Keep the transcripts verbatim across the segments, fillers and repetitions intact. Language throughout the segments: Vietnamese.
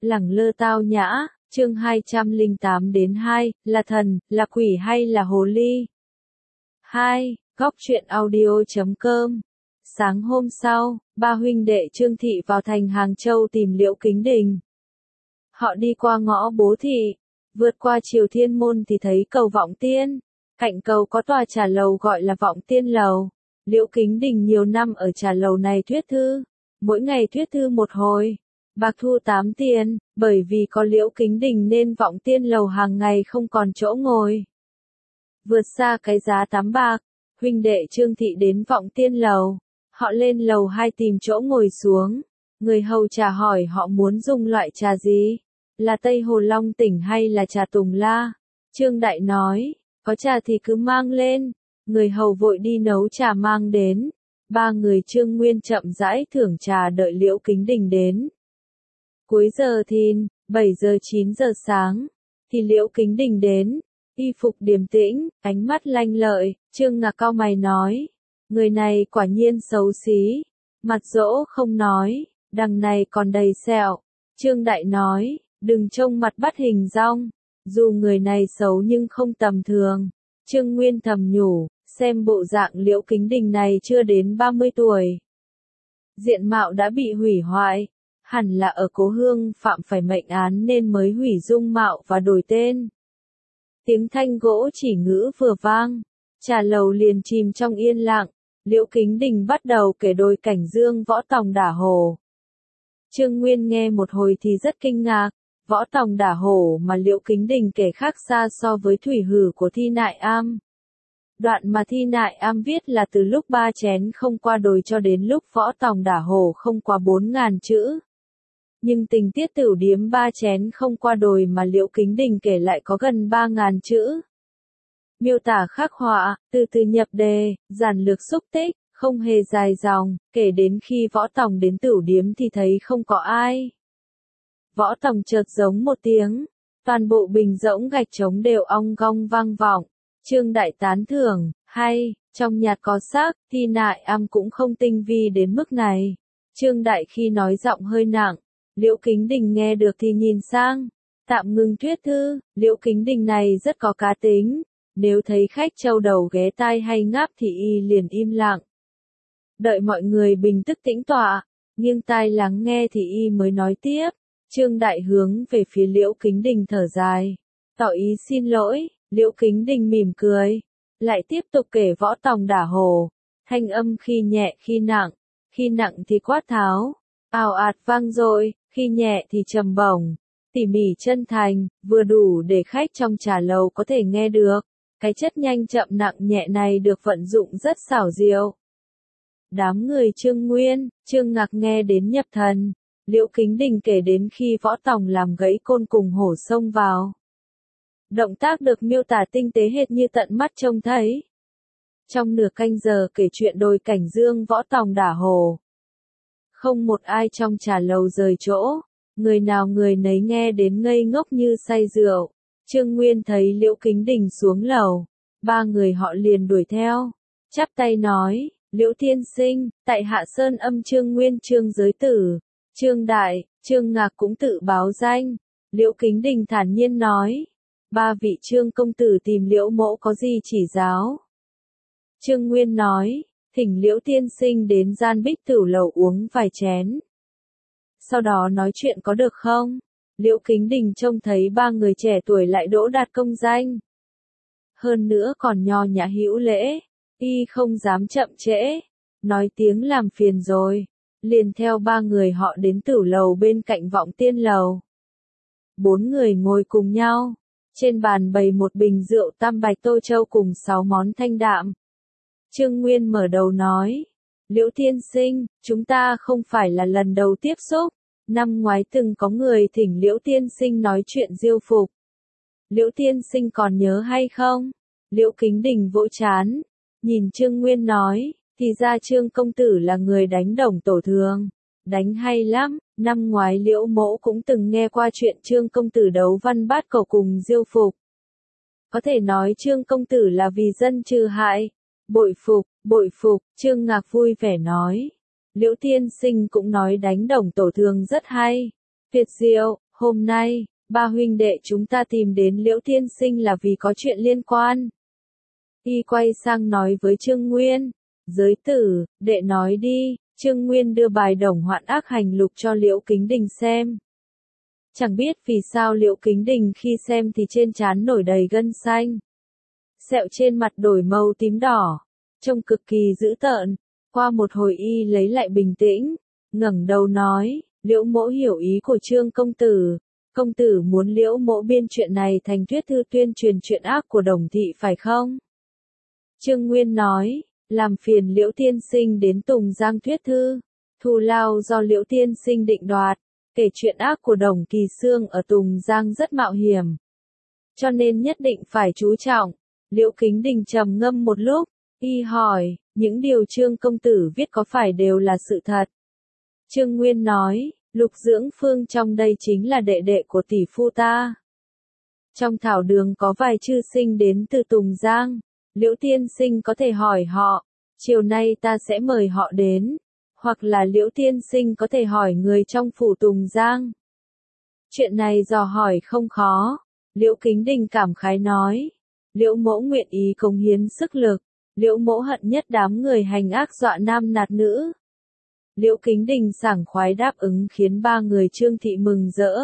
Lẳng lơ tao nhã, chương hai trăm lẻ tám đến hai, là thần, là quỷ hay là hồ ly? hai. Góc truyện audio chấm com. Sáng hôm sau, ba huynh đệ Trương Thị vào thành Hàng Châu tìm Liễu Kính Đình. Họ đi qua ngõ Bố Thị, vượt qua Triều Thiên Môn thì thấy cầu Vọng Tiên. Cạnh cầu có tòa trà lầu gọi là Vọng Tiên Lầu. Liễu Kính Đình nhiều năm ở trà lầu này thuyết thư, mỗi ngày thuyết thư một hồi, bạc thu tám tiền, bởi vì có Liễu Kính Đình nên Vọng Tiên Lầu hàng ngày không còn chỗ ngồi. Vượt xa cái giá tám bạc, huynh đệ Trương Thị đến Vọng Tiên Lầu, họ lên lầu hai tìm chỗ ngồi xuống, người hầu trà hỏi họ muốn dùng loại trà gì, là Tây Hồ Long Tỉnh hay là trà Tùng La. Trương Đại nói, có trà thì cứ mang lên. Người hầu vội đi nấu trà mang đến. Ba người Trương Nguyên chậm rãi thưởng trà đợi Liễu Kính Đình đến. Cuối giờ thìn, bảy giờ chín giờ sáng, thì Liễu Kính Đình đến. Y phục điềm tĩnh, ánh mắt lanh lợi. Trương Ngạc cau mày nói, người này quả nhiên xấu xí, mặt dỗ không nói, đằng này còn đầy sẹo. Trương Đại nói, đừng trông mặt bắt hình dong, dù người này xấu nhưng không tầm thường. Trương Nguyên thầm nhủ, xem bộ dạng Liễu Kính Đình này chưa đến ba mươi tuổi. Diện mạo đã bị hủy hoại, hẳn là ở cố hương phạm phải mệnh án nên mới hủy dung mạo và đổi tên. Tiếng thanh gỗ chỉ ngữ vừa vang, trà lầu liền chìm trong yên lặng. Liễu Kính Đình bắt đầu kể đôi cảnh Dương Võ Tòng đả hổ. Trương Nguyên nghe một hồi thì rất kinh ngạc. Võ Tòng đả hổ mà Liễu Kính Đình kể khác xa so với thủy hử của Thi Nại Am. Đoạn mà Thi Nại Am viết là từ lúc ba chén không qua đồi cho đến lúc Võ Tòng đả hổ không qua bốn ngàn chữ. Nhưng tình tiết Tửu Điếm ba chén không qua đồi mà Liễu Kính Đình kể lại có gần ba ngàn chữ. Miêu tả khắc họa, từ từ nhập đề, giản lược xúc tích, không hề dài dòng, kể đến khi Võ Tòng đến Tửu Điếm thì thấy không có ai. Võ Tòng chợt giống một tiếng, toàn bộ bình rỗng gạch trống đều ong gong vang vọng. Trương Đại tán thưởng, hay, trong nhạt có xác, Thi Nại Am cũng không tinh vi đến mức này. Trương Đại khi nói giọng hơi nặng, Liễu Kính Đình nghe được thì nhìn sang, tạm ngừng thuyết thư. Liễu Kính Đình này rất có cá tính, nếu thấy khách trâu đầu ghé tai hay ngáp thì y liền im lặng. Đợi mọi người bình tức tĩnh tọa, nghiêng tai lắng nghe thì y mới nói tiếp. Trương Đại hướng về phía Liễu Kính Đình thở dài, tỏ ý xin lỗi. Liễu Kính Đình mỉm cười, lại tiếp tục kể Võ Tòng đả hổ, thanh âm khi nhẹ khi nặng, khi nặng thì quát tháo, ào ạt vang dội, khi nhẹ thì trầm bổng, tỉ mỉ chân thành, vừa đủ để khách trong trà lầu có thể nghe được. Cái chất nhanh chậm nặng nhẹ này được vận dụng rất xảo diệu. Đám người Trương Nguyên, Trương Ngạc nghe đến nhập thần. Liễu Kính Đình kể đến khi Võ Tòng làm gãy côn cùng hổ xông vào. Động tác được miêu tả tinh tế hệt như tận mắt trông thấy. Trong nửa canh giờ kể chuyện đôi cảnh Dương Võ Tòng đả hổ, không một ai trong trà lầu rời chỗ, người nào người nấy nghe đến ngây ngốc như say rượu. Trương Nguyên thấy Liễu Kính Đình xuống lầu, ba người họ liền đuổi theo, chắp tay nói, Liễu tiên sinh, tại Hạ Sơn Âm Trương Nguyên Trương giới tử. Trương Đại, Trương Ngạc cũng tự báo danh. Liễu Kính Đình thản nhiên nói, ba vị Trương công tử tìm Liễu mỗ có gì chỉ giáo? Trương Nguyên nói, thỉnh Liễu tiên sinh đến Gian Bích Tửu lầu uống vài chén, sau đó nói chuyện có được không? Liễu Kính Đình trông thấy ba người trẻ tuổi lại đỗ đạt công danh, hơn nữa còn nho nhã hữu lễ, y không dám chậm trễ, nói tiếng làm phiền rồi, liền theo ba người họ đến Tửu lầu bên cạnh Vọng Tiên lầu. Bốn người ngồi cùng nhau, trên bàn bày một bình rượu tam bạch tô châu cùng sáu món thanh đạm. Trương Nguyên mở đầu nói, Liễu tiên sinh, chúng ta không phải là lần đầu tiếp xúc, năm ngoái từng có người thỉnh Liễu tiên sinh nói chuyện diêu phục. Liễu tiên sinh còn nhớ hay không? Liễu Kính Đình vỗ trán, nhìn Trương Nguyên nói, thì ra Trương công tử là người đánh đồng tổ thường, đánh hay lắm. Năm ngoái Liễu mỗ cũng từng nghe qua chuyện Trương công tử đấu văn bát cầu cùng diêu phục. Có thể nói Trương công tử là vì dân trừ hại. Bội phục, bội phục, Trương Ngạc vui vẻ nói. Liễu tiên sinh cũng nói đánh đồng tổ thường rất hay, tuyệt diệu, hôm nay, ba huynh đệ chúng ta tìm đến Liễu tiên sinh là vì có chuyện liên quan. Y quay sang nói với Trương Nguyên, giới tử, đệ nói đi. Trương Nguyên đưa bài đồng hoạn ác hành lục cho Liễu Kính Đình xem. Chẳng biết vì sao Liễu Kính Đình khi xem thì trên trán nổi đầy gân xanh. Sẹo trên mặt đổi màu tím đỏ, trông cực kỳ dữ tợn. Qua một hồi y lấy lại bình tĩnh, ngẩng đầu nói, Liễu mỗ hiểu ý của Trương công tử. Công tử muốn Liễu mỗ biên chuyện này thành thuyết thư tuyên truyền chuyện ác của Đồng thị phải không? Trương Nguyên nói, làm phiền Liễu tiên sinh đến Tùng Giang thuyết thư. Thù lao do Liễu tiên sinh định đoạt, kể chuyện ác của Đồng Kỳ Xương ở Tùng Giang rất mạo hiểm. Cho nên nhất định phải chú trọng. Liễu Kính Đình trầm ngâm một lúc, y hỏi, những điều Trương công tử viết có phải đều là sự thật? Trương Nguyên nói, Lục Dưỡng Phương trong đây chính là đệ đệ của tỷ phu ta. Trong thảo đường có vài chư sinh đến từ Tùng Giang, Liễu tiên sinh có thể hỏi họ, chiều nay ta sẽ mời họ đến, hoặc là Liễu tiên sinh có thể hỏi người trong phủ Tùng Giang. Chuyện này dò hỏi không khó, Liễu Kính Đình cảm khái nói, Liễu mỗ nguyện ý cống hiến sức lực, Liễu mỗ hận nhất đám người hành ác dọa nam nạt nữ. Liễu Kính Đình sảng khoái đáp ứng khiến ba người Trương thị mừng rỡ.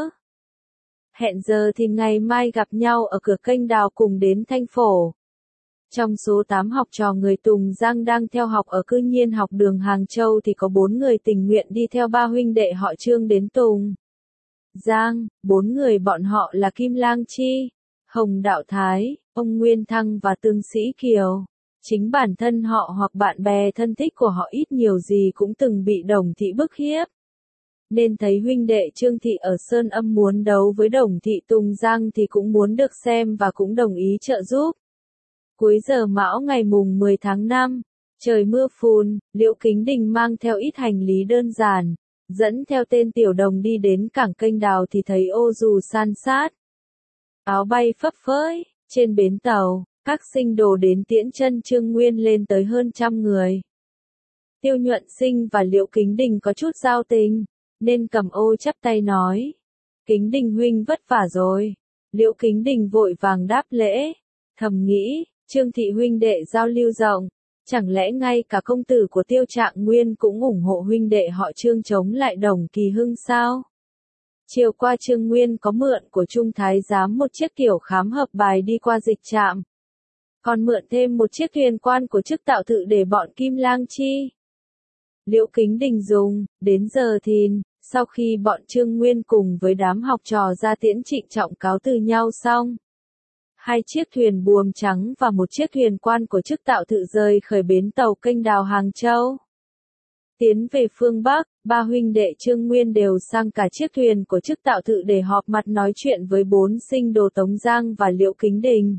Hẹn giờ thì ngày mai gặp nhau ở cửa kênh đào cùng đến Thanh Phổ. Trong số tám học trò người Tùng Giang đang theo học ở cư nhiên học đường Hàng Châu thì có bốn người tình nguyện đi theo ba huynh đệ họ Trương đến Tùng Giang. Bốn người bọn họ là Kim Lang Chi, Hồng Đạo Thái, ông Nguyên Thăng và Tương Sĩ Kiều. Chính bản thân họ hoặc bạn bè thân thích của họ ít nhiều gì cũng từng bị Đồng thị bức hiếp. Nên thấy huynh đệ Trương thị ở Sơn Âm muốn đấu với Đồng thị Tùng Giang thì cũng muốn được xem và cũng đồng ý trợ giúp. Cuối giờ mão ngày mùng mười tháng năm, trời mưa phùn, Liễu Kính Đình mang theo ít hành lý đơn giản, dẫn theo tên Tiểu Đồng đi đến cảng kênh đào thì thấy ô dù san sát. Áo bay phấp phới, trên bến tàu, các sinh đồ đến tiễn chân Trương Nguyên lên tới hơn trăm người. Tiêu Nhuận Sinh và Liễu Kính Đình có chút giao tình, nên cầm ô chắp tay nói, Kính Đình huynh vất vả rồi. Liễu Kính Đình vội vàng đáp lễ, thầm nghĩ, Trương thị huynh đệ giao lưu rộng, chẳng lẽ ngay cả công tử của Tiêu Trạng Nguyên cũng ủng hộ huynh đệ họ Trương chống lại Đồng Kỳ Hưng sao? Chiều qua Trương Nguyên có mượn của Trung Thái Giám một chiếc kiểu khám hợp bài đi qua dịch trạm. Còn mượn thêm một chiếc thuyền quan của chức tạo thự để bọn Kim Lang Chi. Liễu Kính Đình dùng, đến giờ thìn, sau khi bọn Trương Nguyên cùng với đám học trò ra tiễn trịnh trọng cáo từ nhau xong. Hai chiếc thuyền buồm trắng và một chiếc thuyền quan của chức tạo thự rời khởi bến tàu kênh đào Hàng Châu. Tiến về phương Bắc, ba huynh đệ Trương Nguyên đều sang cả chiếc thuyền của chức tạo thự để họp mặt nói chuyện với bốn sinh đồ Tống Giang và Liễu Kính Đình.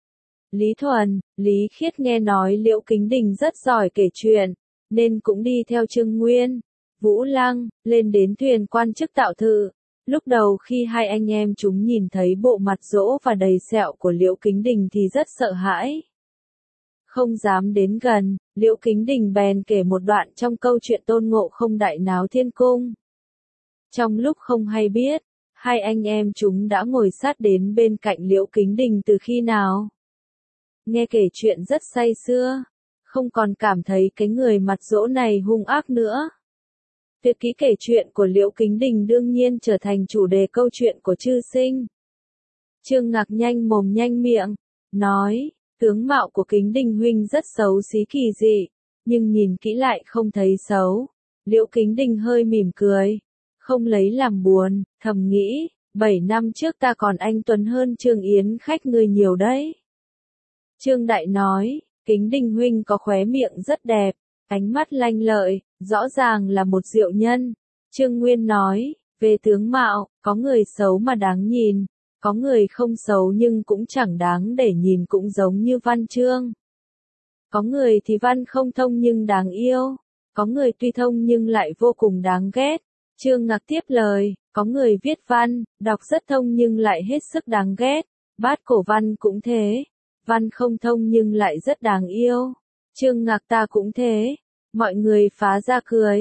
Lý Thuần, Lý Khiết nghe nói Liễu Kính Đình rất giỏi kể chuyện, nên cũng đi theo Trương Nguyên, Vũ Lăng, lên đến thuyền quan chức tạo thự. Lúc đầu khi hai anh em chúng nhìn thấy bộ mặt rỗ và đầy sẹo của Liễu Kính Đình thì rất sợ hãi. Không dám đến gần, Liễu Kính Đình bèn kể một đoạn trong câu chuyện Tôn Ngộ Không đại náo thiên cung. Trong lúc không hay biết, hai anh em chúng đã ngồi sát đến bên cạnh Liễu Kính Đình từ khi nào. Nghe kể chuyện rất say sưa, không còn cảm thấy cái người mặt rỗ này hung ác nữa. Việc ký kể chuyện của Liễu Kính Đình đương nhiên trở thành chủ đề câu chuyện của chư sinh. Trương Ngạc nhanh mồm nhanh miệng, nói, tướng mạo của Kính Đình huynh rất xấu xí kỳ dị, nhưng nhìn kỹ lại không thấy xấu. Liễu Kính Đình hơi mỉm cười, không lấy làm buồn, thầm nghĩ, bảy năm trước ta còn anh tuấn hơn Trương Yến khách người nhiều đấy. Trương Đại nói, Kính Đình huynh có khóe miệng rất đẹp, ánh mắt lanh lợi, rõ ràng là một diệu nhân. Trương Nguyên nói, về tướng mạo, có người xấu mà đáng nhìn, có người không xấu nhưng cũng chẳng đáng để nhìn cũng giống như Văn Chương. Có người thì văn không thông nhưng đáng yêu, có người tuy thông nhưng lại vô cùng đáng ghét. Trương Ngạc tiếp lời, có người viết văn, đọc rất thông nhưng lại hết sức đáng ghét. Bát Cổ Văn cũng thế, văn không thông nhưng lại rất đáng yêu. Trương Ngạc ta cũng thế. Mọi người phá ra cười.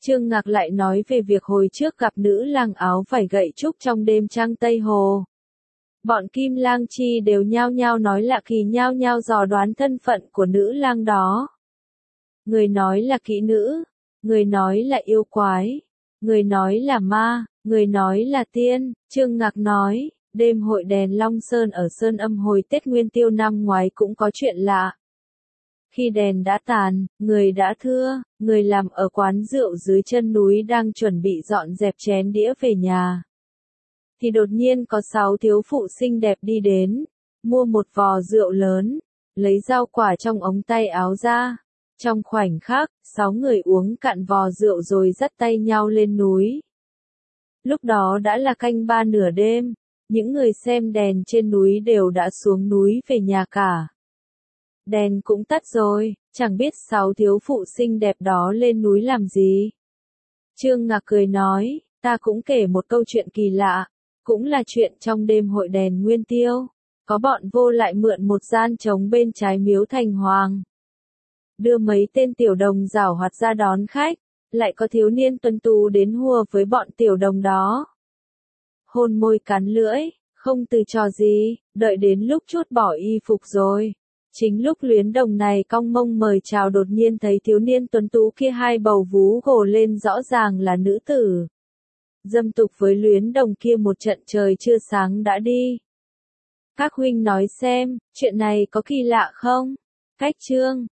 Trương Ngạc lại nói về việc hồi trước gặp nữ lang áo vải gậy trúc trong đêm trăng Tây Hồ. Bọn Kim Lang Chi đều nhao nhao nói lạ kỳ, nhao nhao dò đoán thân phận của nữ lang đó. Người nói là kỹ nữ, người nói là yêu quái, người nói là ma, người nói là tiên. Trương Ngạc nói, đêm hội đèn Long Sơn ở Sơn Âm hồi Tết Nguyên Tiêu năm ngoái cũng có chuyện lạ. Khi đèn đã tàn, người đã thưa, người làm ở quán rượu dưới chân núi đang chuẩn bị dọn dẹp chén đĩa về nhà. Thì đột nhiên có sáu thiếu phụ xinh đẹp đi đến, mua một vò rượu lớn, lấy rau quả trong ống tay áo ra. Trong khoảnh khắc, sáu người uống cạn vò rượu rồi dắt tay nhau lên núi. Lúc đó đã là canh ba nửa đêm, những người xem đèn trên núi đều đã xuống núi về nhà cả. Đèn cũng tắt rồi, chẳng biết sáu thiếu phụ xinh đẹp đó lên núi làm gì. Trương Ngạc cười nói, ta cũng kể một câu chuyện kỳ lạ, cũng là chuyện trong đêm hội đèn Nguyên Tiêu. Có bọn vô lại mượn một gian trống bên trái miếu Thành Hoàng. Đưa mấy tên tiểu đồng giảo hoạt ra đón khách, lại có thiếu niên tuần tú đến hùa với bọn tiểu đồng đó. Hôn môi cắn lưỡi, không từ trò gì, đợi đến lúc trút bỏ y phục rồi. Chính lúc Luyến Đồng này cong mông mời chào đột nhiên thấy thiếu niên tuấn tú kia hai bầu vú gồ lên rõ ràng là nữ tử. Dâm tục với Luyến Đồng kia một trận trời chưa sáng đã đi. Các huynh nói xem, chuyện này có kỳ lạ không? Cách chương